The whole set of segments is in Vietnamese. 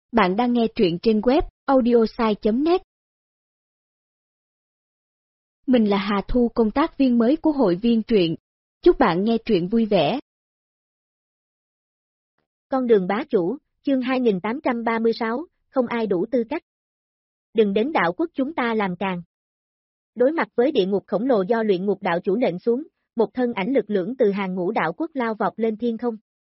Bạn đang nghe truyện trên web audiosai.net. Mình là Hà Thu, công tác viên mới của hội viên truyện. Chúc bạn nghe truyện vui vẻ. Con đường bá chủ, chương 2836, không ai đủ tư cách. Đừng đến đạo quốc chúng ta làm càng. Đối mặt với địa ngục khổng lồ do luyện ngục đạo chủ nện xuống, một thân ảnh lực lưỡng từ hàng ngũ đạo quốc lao vọt lên thiên không.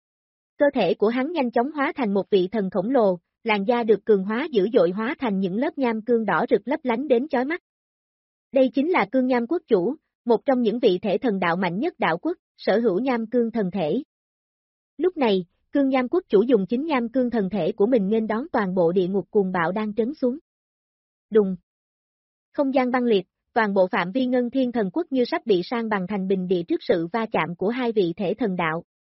Cơ thể của hắn nhanh chóng hóa thành một vị thần khổng lồ, làn da được cường hóa dữ dội hóa thành những lớp nham cương đỏ rực lấp lánh đến chói mắt. Đây chính là Cương Nham quốc chủ, một trong những vị thể thần đạo mạnh nhất đạo quốc, sở hữu nham cương thần thể. Lúc này, Cương Nham quốc chủ dùng chính nham cương thần thể của mình nghênh đón toàn bộ địa ngục cuồng bạo đang trấn xuống. Đùng. Không gian băng liệt, toàn bộ phạm vi Ngân Thiên Thần quốc như sắp bị san bằng thành bình địa trước sự va chạm của hai vị thể thần đạo.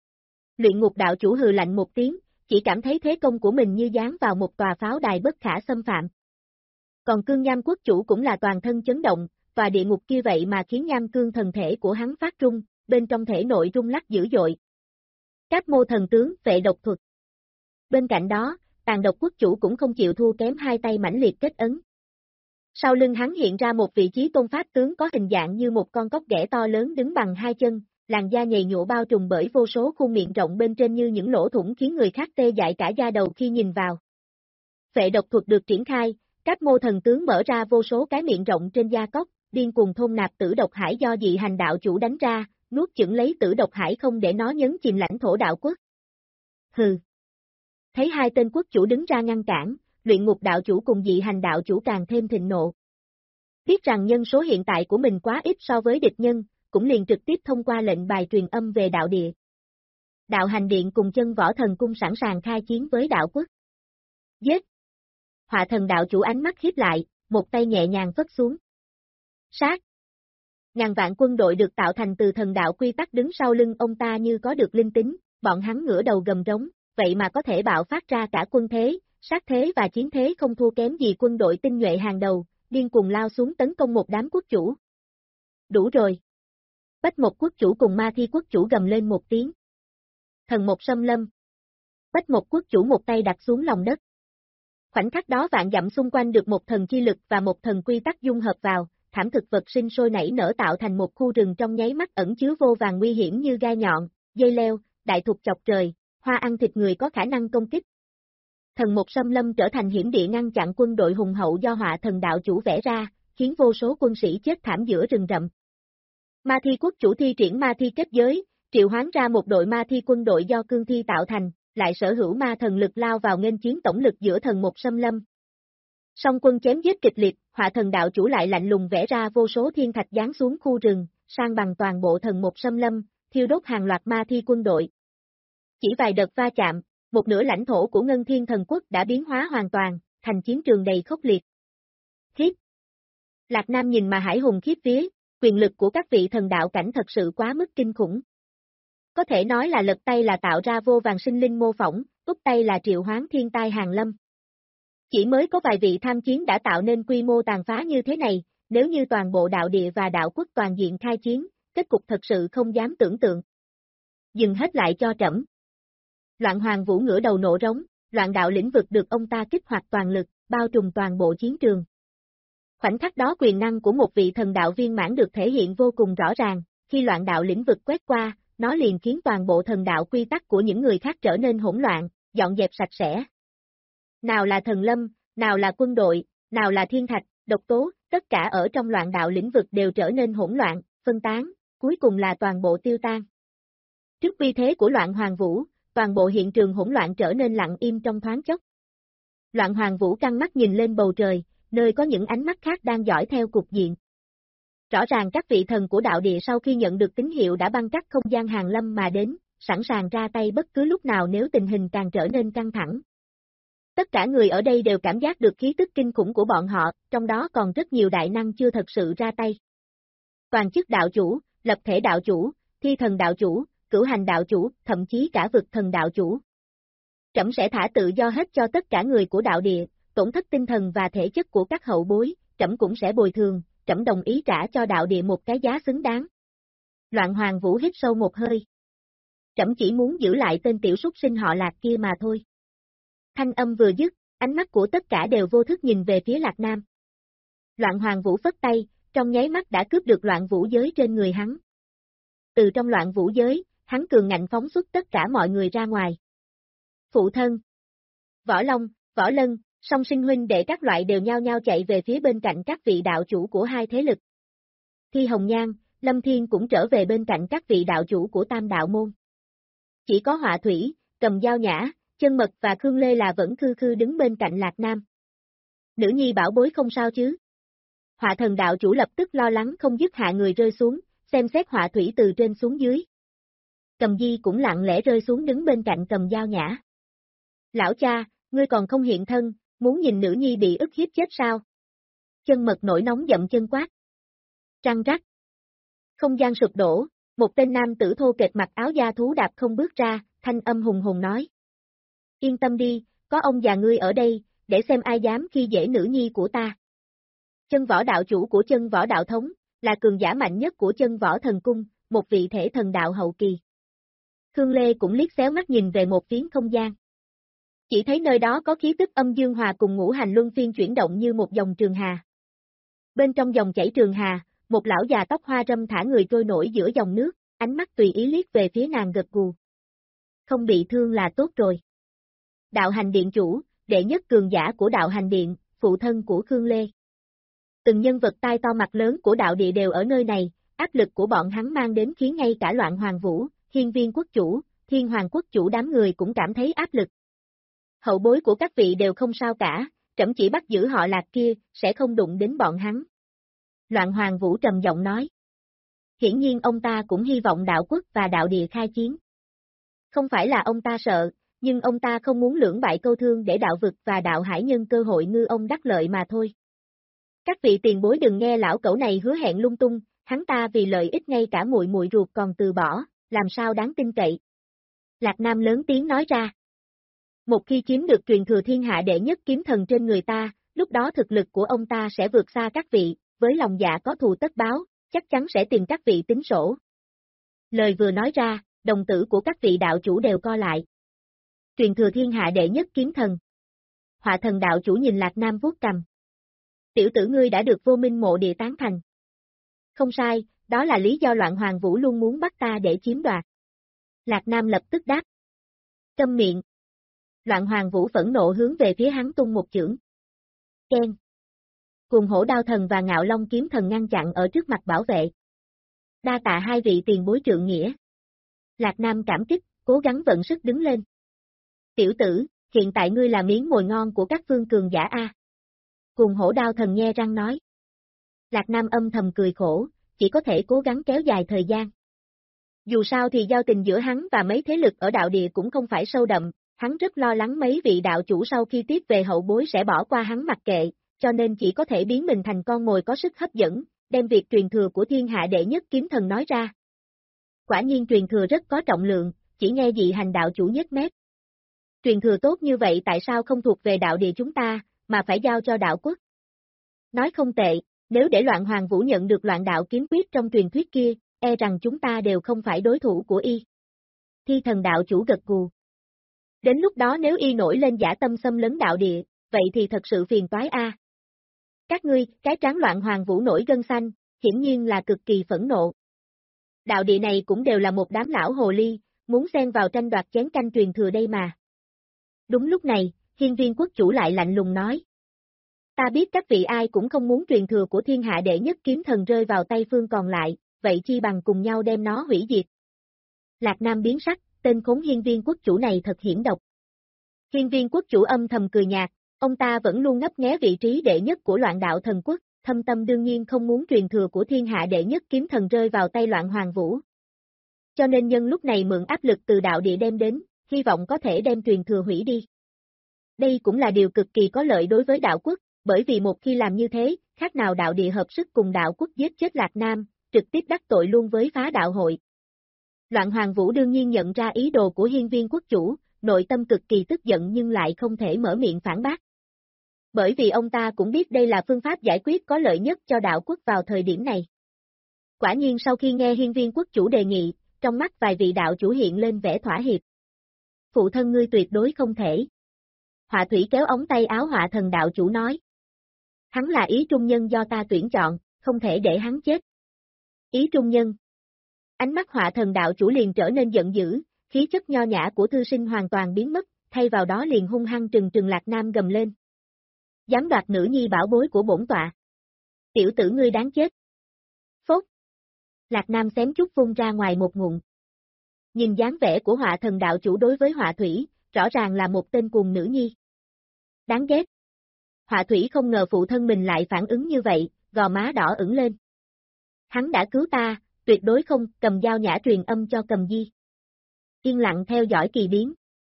Luyện ngục đạo chủ hừ lạnh một tiếng, chỉ cảm thấy thế công của mình như dán vào một tòa pháo đài bất khả xâm phạm. Còn Cương Nham quốc chủ cũng là toàn thân chấn động, tòa địa ngục kia vậy mà khiến nham cương thần thể của hắn phát rung, bên trong thể nội rung lắc dữ dội. Cáp mô thần tướng, vệ độc thuật. Bên cạnh đó, Tàn Độc quốc chủ cũng không chịu thua kém, hai tay mãnh liệt kết ấn. Sau lưng hắn hiện ra một vị trí tôn pháp tướng có hình dạng như một con cóc ghẻ to lớn đứng bằng hai chân, làn da nhầy nhụa bao trùm bởi vô số khuôn miệng rộng bên trên như những lỗ thủng khiến người khác tê dại cả da đầu khi nhìn vào. Vệ độc thuật được triển khai, Cáp mô thần tướng mở ra vô số cái miệng rộng trên da cóc, điên cuồng thôn nạp tử độc hải do dị hành đạo chủ đánh ra, nuốt chửng lấy tử độc hải không để nó nhấn chìm lãnh thổ đạo quốc. Hừ. Thấy hai tên quốc chủ đứng ra ngăn cản, luyện ngục đạo chủ cùng dị hành đạo chủ càng thêm thịnh nộ. Biết rằng nhân số hiện tại của mình quá ít so với địch nhân, cũng liền trực tiếp thông qua lệnh bài truyền âm về đạo địa. Đạo hành điện cùng Chân Võ Thần cung sẵn sàng khai chiến với đạo quốc. Giết! Họa thần đạo chủ ánh mắt híp lại, một tay nhẹ nhàng phất xuống. Sát! Ngàn vạn quân đội được tạo thành từ thần đạo quy tắc đứng sau lưng ông ta như có được linh tính, bọn hắn ngửa đầu gầm rống, vậy mà có thể bạo phát ra cả quân thế, sát thế và chiến thế không thua kém gì quân đội tinh nhuệ hàng đầu, điên cuồng lao xuống tấn công một đám quốc chủ. Đủ rồi! Bách Mộc quốc chủ cùng Ma Thi quốc chủ gầm lên một tiếng. Thần Mộc xâm lâm. Bách Mộc quốc chủ một tay đặt xuống lòng đất. Khoảnh khắc đó vạn dặm xung quanh được một thần chi lực và một thần quy tắc dung hợp vào, thảm thực vật sinh sôi nảy nở tạo thành một khu rừng trong nháy mắt ẩn chứa vô vàn nguy hiểm như gai nhọn, dây leo, đại thục chọc trời, hoa ăn thịt người có khả năng công kích. Thần Mộc xâm lâm trở thành hiểm địa ngăn chặn quân đội hùng hậu do họa thần đạo chủ vẽ ra, khiến vô số quân sĩ chết thảm giữa rừng rậm. Ma Thi quốc chủ thi triển ma thi kết giới, triệu hoán ra một đội ma thi quân đội do cương thi tạo thành, lại sở hữu ma thần lực lao vào nghênh chiến tổng lực giữa thần Mộc xâm lâm. Song quân chém giết kịch liệt, họa thần đạo chủ lại lạnh lùng vẽ ra vô số thiên thạch giáng xuống khu rừng, san bằng toàn bộ thần Mộc xâm lâm, thiêu đốt hàng loạt ma thi quân đội. Chỉ vài đợt va chạm, một nửa lãnh thổ của Ngân Thiên Thần quốc đã biến hóa hoàn toàn, thành chiến trường đầy khốc liệt. Khiếp! Lạc Nam nhìn mà hải hùng khiếp vía, quyền lực của các vị thần đạo cảnh thật sự quá mức kinh khủng. Có thể nói là lật tay là tạo ra vô vàn sinh linh mô phỏng, úp tay là triệu hoán thiên tai hàng lâm. Chỉ mới có vài vị tham chiến đã tạo nên quy mô tàn phá như thế này, nếu như toàn bộ đạo địa và đạo quốc toàn diện khai chiến, kết cục thật sự không dám tưởng tượng. Dừng hết lại cho trẫm. Loạn Hoàng Vũ ngửa đầu nộ rống, loạn đạo lĩnh vực được ông ta kích hoạt toàn lực, bao trùm toàn bộ chiến trường. Khoảnh khắc đó quyền năng của một vị thần đạo viên mãn được thể hiện vô cùng rõ ràng, khi loạn đạo lĩnh vực quét qua, nó liền khiến toàn bộ thần đạo quy tắc của những người khác trở nên hỗn loạn, dọn dẹp sạch sẽ. Nào là thần lâm, nào là quân đội, nào là thiên thạch, độc tố, tất cả ở trong loạn đạo lĩnh vực đều trở nên hỗn loạn, phân tán, cuối cùng là toàn bộ tiêu tan. Trước uy thế của loạn Hoàng Vũ, toàn bộ hiện trường hỗn loạn trở nên lặng im trong thoáng chốc. Loạn Hoàng Vũ căng mắt nhìn lên bầu trời, nơi có những ánh mắt khác đang dõi theo cục diện. Rõ ràng các vị thần của đạo địa sau khi nhận được tín hiệu đã băng cắt không gian hàng lâm mà đến, sẵn sàng ra tay bất cứ lúc nào nếu tình hình càng trở nên căng thẳng. Tất cả người ở đây đều cảm giác được khí tức kinh khủng của bọn họ, trong đó còn rất nhiều đại năng chưa thật sự ra tay. Toàn chức đạo chủ, lập thể đạo chủ, thi thần đạo chủ, cửu hành đạo chủ, thậm chí cả vực thần đạo chủ. Trẫm sẽ thả tự do hết cho tất cả người của đạo địa, tổn thất tinh thần và thể chất của các hậu bối, trẫm cũng sẽ bồi thường, trẫm đồng ý trả cho đạo địa một cái giá xứng đáng. Loạn Hoàng Vũ hít sâu một hơi. Trẫm chỉ muốn giữ lại tên tiểu súc sinh họ Lạc kia mà thôi. Thanh âm vừa dứt, Ánh mắt của tất cả đều vô thức nhìn về phía Lạc Nam. Loạn Hoàng Vũ phất tay, trong nháy mắt đã cướp được loạn vũ giới trên người hắn. Từ trong loạn vũ giới, hắn cường ngạnh phóng xuất tất cả mọi người ra ngoài. Phụ thân, Võ Long, Võ Lân, Song Sinh huynh đệ các loại đều nhao nhao chạy về phía bên cạnh các vị đạo chủ của hai thế lực. Thi Hồng Nhan, Lâm Thiên cũng trở về bên cạnh các vị đạo chủ của Tam Đạo Môn. Chỉ có Họa Thủy, Cầm Dao Nhã, Chân Mật và Khương Lê là vẫn khư khư đứng bên cạnh Lạc Nam. Nữ nhi bảo bối không sao chứ? Họa Thần đạo chủ lập tức lo lắng không dứt hạ người rơi xuống, xem xét Họa Thủy từ trên xuống dưới. Cầm Di cũng lặng lẽ rơi xuống đứng bên cạnh Cầm Dao Nhã. Lão cha, ngươi còn không hiện thân, muốn nhìn nữ nhi bị ức hiếp chết sao? Chân Mật nổi nóng dậm chân quát. Trăng rắc. Không gian sụp đổ, một tên nam tử thô kệch mặc áo da thú đạp không bước ra, thanh âm hùng hùng nói. Yên tâm đi, có ông già ngươi ở đây, để xem ai dám khi dễ nữ nhi của ta. Chân Võ đạo chủ của Chân Võ đạo thống, là cường giả mạnh nhất của Chân Võ thần cung, một vị thể thần đạo hậu kỳ. Khương Lê cũng liếc xéo mắt nhìn về một phiến không gian. Chỉ thấy nơi đó có khí tức âm dương hòa cùng ngũ hành luân phiên chuyển động như một dòng trường hà. Bên trong dòng chảy trường hà, một lão già tóc hoa râm thả người trôi nổi giữa dòng nước, ánh mắt tùy ý liếc về phía nàng gật gù. Không bị thương là tốt rồi. Đạo hành điện chủ, đệ nhất cường giả của đạo hành điện, phụ thân của Khương Lê. Từng nhân vật tai to mặt lớn của đạo địa đều ở nơi này, áp lực của bọn hắn mang đến khiến ngay cả Loạn Hoàng Vũ, Hiên Viên quốc chủ, Thiên Hoàng quốc chủ đám người cũng cảm thấy áp lực. Hậu bối của các vị đều không sao cả, trẫm chỉ bắt giữ họ Lạc kia, sẽ không đụng đến bọn hắn. Loạn Hoàng Vũ trầm giọng nói. Hiển nhiên ông ta cũng hy vọng đạo quốc và đạo địa khai chiến. Không phải là ông ta sợ, nhưng ông ta không muốn lưỡng bại câu thương để đạo vực và đạo hải nhân cơ hội ngư ông đắc lợi mà thôi. Các vị tiền bối đừng nghe lão cẩu này hứa hẹn lung tung, hắn ta vì lợi ích ngay cả muội muội ruột còn từ bỏ, làm sao đáng tin cậy. Lạc Nam lớn tiếng nói ra. Một khi chiếm được truyền thừa thiên hạ đệ nhất kiếm thần trên người ta, lúc đó thực lực của ông ta sẽ vượt xa các vị, với lòng dạ có thù tất báo, chắc chắn sẽ tìm các vị tính sổ. Lời vừa nói ra, đồng tử của các vị đạo chủ đều co lại. Truyền thừa thiên hạ đệ nhất kiếm thần. Họa Thần đạo chủ nhìn Lạc Nam vuốt cầm. Tiểu tử ngươi đã được Vô Minh mộ địa tán thành. Không sai, đó là lý do Loạn Hoàng Vũ luôn muốn bắt ta để chiếm đoạt. Lạc Nam lập tức đáp. Câm miệng. Loạn Hoàng Vũ phẫn nộ hướng về phía hắn tung một chưởng. Ken. Cùng Hổ Đao Thần và Ngạo Long Kiếm Thần ngăn chặn ở trước mặt bảo vệ. Đa tạ hai vị tiền bối trượng nghĩa. Lạc Nam cảm kích, cố gắng vận sức đứng lên. Tiểu tử, hiện tại ngươi là miếng mồi ngon của các phương cường giả A. Cùng Hổ Đao Thần nhe răng nói. Lạc Nam âm thầm cười khổ, chỉ có thể cố gắng kéo dài thời gian. Dù sao thì giao tình giữa hắn và mấy thế lực ở đạo địa cũng không phải sâu đậm, hắn rất lo lắng mấy vị đạo chủ sau khi tiếp về hậu bối sẽ bỏ qua hắn mặc kệ, cho nên chỉ có thể biến mình thành con mồi có sức hấp dẫn, đem việc truyền thừa của thiên hạ đệ nhất kiếm thần nói ra. Quả nhiên truyền thừa rất có trọng lượng, chỉ nghe dị hành đạo chủ nhếch mép. Truyền thừa tốt như vậy tại sao không thuộc về đạo địa chúng ta, mà phải giao cho đạo quốc? Nói không tệ, nếu để Loạn Hoàng Vũ nhận được loạn đạo kiếm quyết trong truyền thuyết kia, e rằng chúng ta đều không phải đối thủ của y. Thi Thần đạo chủ gật gù. Đến lúc đó nếu y nổi lên dã tâm xâm lấn đạo địa, vậy thì thật sự phiền toái a. Các ngươi, cái trán Loạn Hoàng Vũ nổi gân xanh, hiển nhiên là cực kỳ phẫn nộ. Đạo địa này cũng đều là một đám lão hồ ly, muốn xen vào tranh đoạt chén canh truyền thừa đây mà. Đúng lúc này, Hiên Viên quốc chủ lại lạnh lùng nói. Ta biết các vị ai cũng không muốn truyền thừa của thiên hạ đệ nhất kiếm thần rơi vào tay phương còn lại, vậy chi bằng cùng nhau đem nó hủy diệt. Lạc Nam biến sắc, tên khốn Hiên Viên quốc chủ này thật hiểm độc. Hiên Viên quốc chủ âm thầm cười nhạt, ông ta vẫn luôn ngấp nghé vị trí đệ nhất của Loạn đạo thần quốc, thâm tâm đương nhiên không muốn truyền thừa của thiên hạ đệ nhất kiếm thần rơi vào tay Loạn Hoàng Vũ. Cho nên nhân lúc này mượn áp lực từ đạo địa đem đến, hy vọng có thể đem truyền thừa hủy đi. Đây cũng là điều cực kỳ có lợi đối với đạo quốc, bởi vì một khi làm như thế, khác nào đạo địa hợp sức cùng đạo quốc giết chết Lạc Nam, trực tiếp đắc tội luôn với phá đạo hội. Loạn Hoàng Vũ đương nhiên nhận ra ý đồ của Hiên Viên quốc chủ, nội tâm cực kỳ tức giận nhưng lại không thể mở miệng phản bác. Bởi vì ông ta cũng biết đây là phương pháp giải quyết có lợi nhất cho đạo quốc vào thời điểm này. Quả nhiên sau khi nghe Hiên Viên quốc chủ đề nghị, trong mắt vài vị đạo chủ hiện lên vẻ thỏa hiệp. Phụ thân ngươi tuyệt đối không thể. Họa thủy kéo ống tay áo Họa Thần đạo chủ nói. Hắn là ý trung nhân do ta tuyển chọn, không thể để hắn chết. Ý trung nhân. Ánh mắt Họa Thần đạo chủ liền trở nên giận dữ, khí chất nho nhã của thư sinh hoàn toàn biến mất, thay vào đó liền hung hăng trừng trừng Lạc Nam gầm lên. Dám đoạt nữ nhi bảo bối của bổn tọa. Tiểu tử ngươi đáng chết. Phốt. Lạc Nam xém chút phun ra ngoài một ngụm. Nhìn dáng vẻ của Họa Thần đạo chủ đối với Họa Thủy, rõ ràng là một tên cuồng nữ nhi. Đáng ghét. Họa Thủy không ngờ phụ thân mình lại phản ứng như vậy, gò má đỏ ửng lên. Hắn đã cứu ta, tuyệt đối không. Cầm dao nhã truyền âm cho Cầm Di. Yên lặng theo dõi kỳ biến.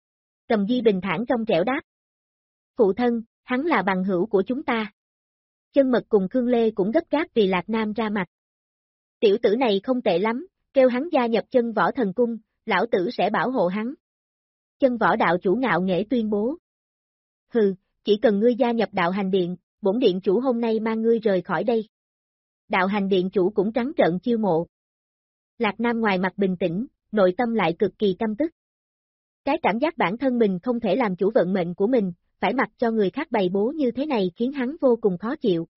Cầm Di bình thản trong trẻo đáp. Phụ thân, hắn là bằng hữu của chúng ta. Chân Mật cùng Khương Lê cũng gấp gáp vì Lạc Nam ra mặt. Tiểu tử này không tệ lắm, kêu hắn gia nhập Chân Võ Thần Cung, lão tử sẽ bảo hộ hắn. Chân Võ đạo chủ ngạo nghễ tuyên bố. Hừ, chỉ cần ngươi gia nhập đạo hành điện, bổn điện chủ hôm nay mang ngươi rời khỏi đây. Đạo hành điện chủ cũng trắng trợn chiêu mộ. Lạc Nam ngoài mặt bình tĩnh, nội tâm lại cực kỳ căm tức. Cái cảm giác bản thân mình không thể làm chủ vận mệnh của mình, phải mặc cho người khác bày bố như thế này khiến hắn vô cùng khó chịu.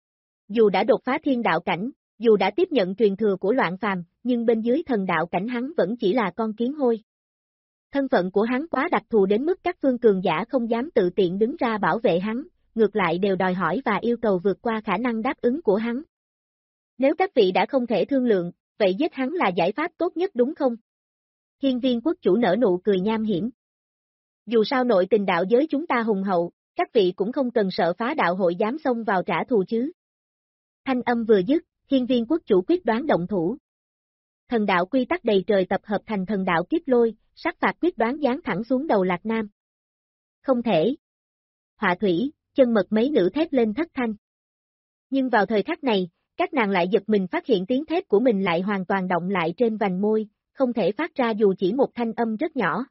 Dù đã đột phá thiên đạo cảnh, dù đã tiếp nhận truyền thừa của Loạn Phàm, nhưng bên dưới thần đạo cảnh hắn vẫn chỉ là con kiến hôi. Thân phận của hắn quá đặc thù đến mức các phương cường giả không dám tự tiện đứng ra bảo vệ hắn, ngược lại đều đòi hỏi và yêu cầu vượt qua khả năng đáp ứng của hắn. Nếu các vị đã không thể thương lượng, vậy giết hắn là giải pháp tốt nhất đúng không? Hiên Viên quốc chủ nở nụ cười nham hiểm. Dù sao nội tình đạo giới chúng ta hùng hậu, các vị cũng không cần sợ phá đạo hội dám xông vào trả thù chứ. Thanh âm vừa dứt, Hiên Viên quốc chủ quyết đoán động thủ. Thần đạo quy tắc đầy trời tập hợp thành thần đạo kiếp lôi, sát phạt quyết đoán giáng thẳng xuống đầu Lạc Nam. Không thể. Họa Thủy, Chân Mật mấy nữ thét lên thất thanh. Nhưng vào thời khắc này, các nàng lại giật mình phát hiện tiếng thét của mình lại hoàn toàn động lại trên vành môi, không thể phát ra dù chỉ một thanh âm rất nhỏ.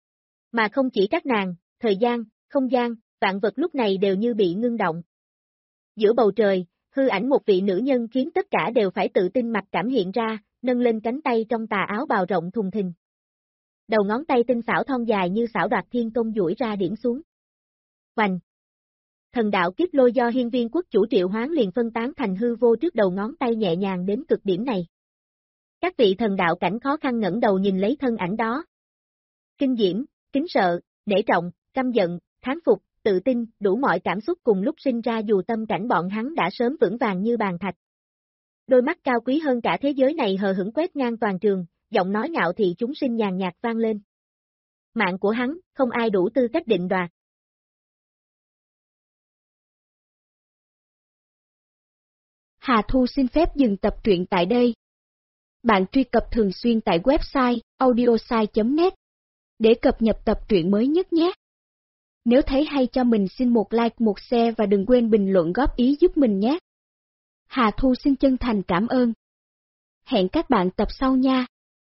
Mà không chỉ các nàng, thời gian, không gian, vạn vật lúc này đều như bị ngưng động. Giữa bầu trời, hư ảnh một vị nữ nhân khiến tất cả đều phải tự tin mặc cảm hiện ra, nâng lên cánh tay trong tà áo bào rộng thùng thình. Đầu ngón tay tinh xảo thon dài như xảo đoạt thiên công duỗi ra điểm xuống. Hoành! Thần đạo kiếp lôi do Hiên Viên quốc chủ triệu hoán liền phân tán thành hư vô trước đầu ngón tay nhẹ nhàng đến cực điểm này. Các vị thần đạo cảnh khó khăn ngẩng đầu nhìn lấy thân ảnh đó. Kinh diễm, kính sợ, nể trọng, căm giận, thán phục, tự tin, đủ mọi cảm xúc cùng lúc sinh ra dù tâm cảnh bọn hắn đã sớm vững vàng như bàn thạch. Đôi mắt cao quý hơn cả thế giới này hờ hững quét ngang toàn trường, giọng nói ngạo thị chúng sinh nhàn nhạt vang lên. Mạng của hắn, không ai đủ tư cách định đoạt. Hà Thu xin phép dừng tập truyện tại đây. Bạn truy cập thường xuyên tại website audiosai.net để cập nhật tập truyện mới nhất nhé. Nếu thấy hay cho mình xin một like, một share và đừng quên bình luận góp ý giúp mình nhé. Hà Thu xin chân thành cảm ơn. Hẹn các bạn tập sau nha.